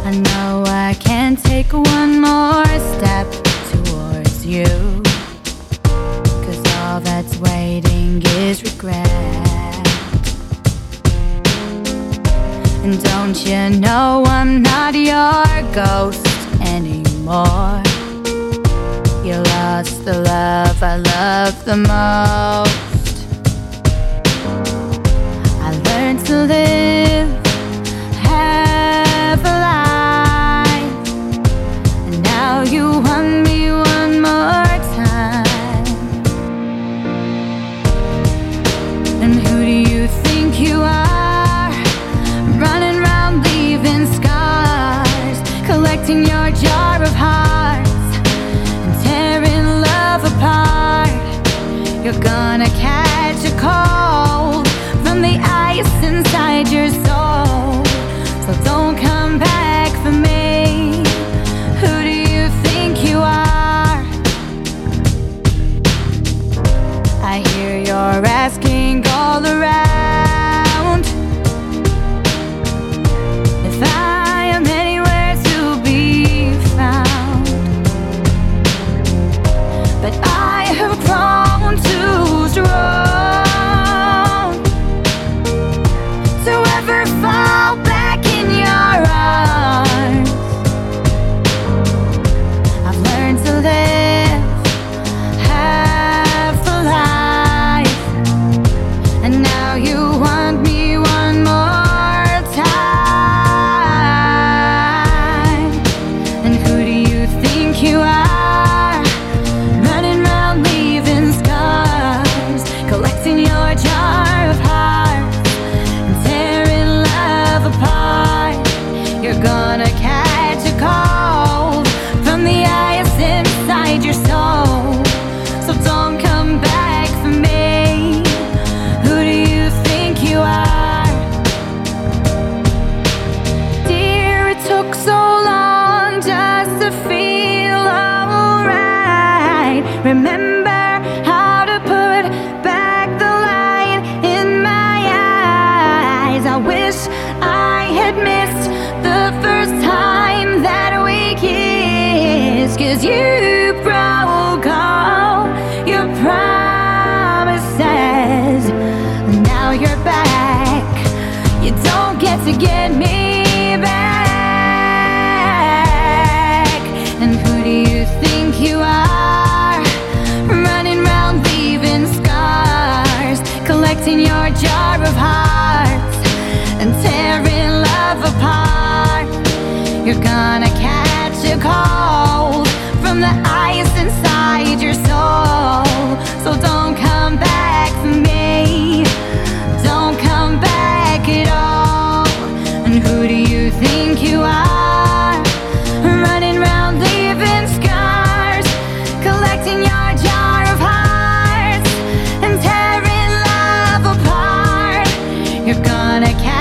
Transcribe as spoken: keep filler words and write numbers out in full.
I know I can't take one more step towards you, 'cause all that's waiting is regret. And don't you know I'm not your ghost anymore? You lost the love I love the most. I learned to live half a life, and now you want me one more time. And who do you think you are, running round leaving scars, collecting your jar of hearts and tearing love apart? You're gonna catch a cold from the ice inside your soul, so don't come back for me. Who do you think you are? I hear you're asking all around if I am anywhere to be found, but I have grown too strong to ever fall back in your arms. I've learned to live half a life, and now you want me one more time. And who do you think you are, running round leaving scars, collecting your jar of hearts and tearing love apart? You're gonna catch a cold from the ice inside your soul, so don't come back for me. Who do you think you are? Dear, it took so long just to feel alright. Remember how to put back the light in my eyes. I wish I had missed the first time that we kissed, 'cause you broke all your promises. Now you're back, you don't get to get me back. And who do you think you are, running round leaving scars, collecting your jar of hearts and tearing love apart? You're gonna catch a cold from the ice inside your soul, so don't come back for me. Don't come back at all. And who do you think you are, running round leaving scars, collecting your jar of hearts and tearing love apart? You're gonna catch